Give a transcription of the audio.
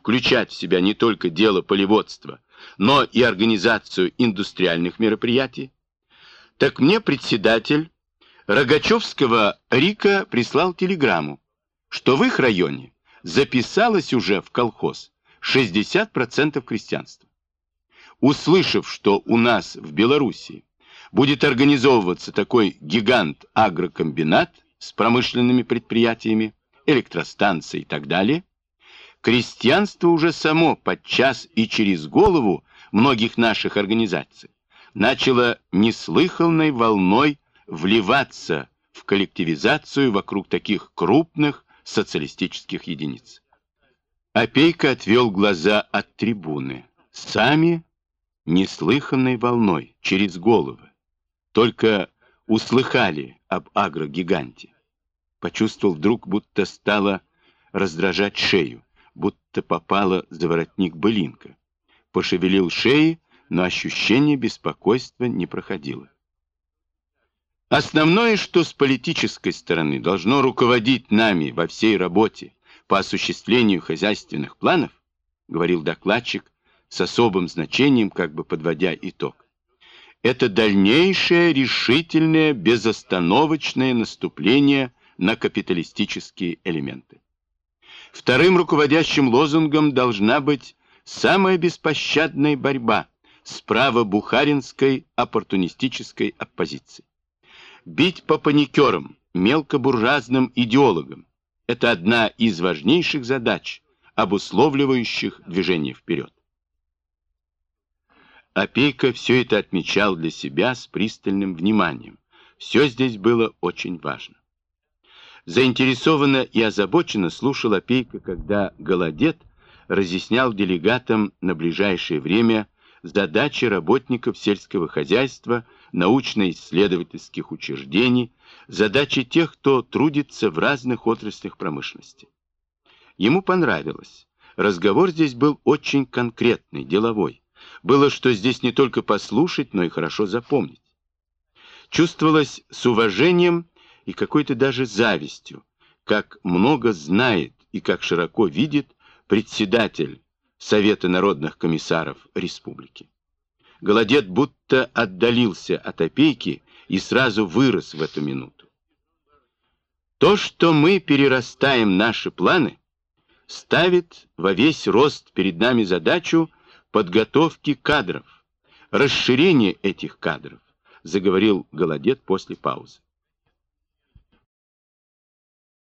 включать в себя не только дело полеводства, но и организацию индустриальных мероприятий, так мне председатель Рогачевского РИКа прислал телеграмму, что в их районе записалось уже в колхоз 60% крестьянства. Услышав, что у нас в Белоруссии будет организовываться такой гигант-агрокомбинат с промышленными предприятиями, электростанцией и так далее, крестьянство уже само подчас и через голову многих наших организаций начало неслыханной волной вливаться в коллективизацию вокруг таких крупных социалистических единиц. Опейка отвел глаза от трибуны. Сами неслыханной волной через головы. Только услыхали об агрогиганте. Почувствовал вдруг, будто стало раздражать шею, будто попала за воротник былинка. Пошевелил шеей, но ощущение беспокойства не проходило. Основное, что с политической стороны должно руководить нами во всей работе по осуществлению хозяйственных планов, говорил докладчик с особым значением, как бы подводя итог, это дальнейшее решительное безостановочное наступление на капиталистические элементы. Вторым руководящим лозунгом должна быть самая беспощадная борьба с правобухаринской оппортунистической оппозицией. Бить по паникерам, мелкобуржуазным идеологам – это одна из важнейших задач, обусловливающих движение вперед. Опейка все это отмечал для себя с пристальным вниманием. Все здесь было очень важно. Заинтересованно и озабоченно слушал Опейка, когда Голодет разъяснял делегатам на ближайшее время задачи работников сельского хозяйства, научно-исследовательских учреждений, задачи тех, кто трудится в разных отраслях промышленности. Ему понравилось. Разговор здесь был очень конкретный, деловой. Было что здесь не только послушать, но и хорошо запомнить. Чувствовалось с уважением и какой-то даже завистью, как много знает и как широко видит председатель Совета народных комиссаров республики. Голодет будто отдалился от Опейки и сразу вырос в эту минуту. То, что мы перерастаем наши планы, ставит во весь рост перед нами задачу подготовки кадров, расширения этих кадров, заговорил Голодет после паузы.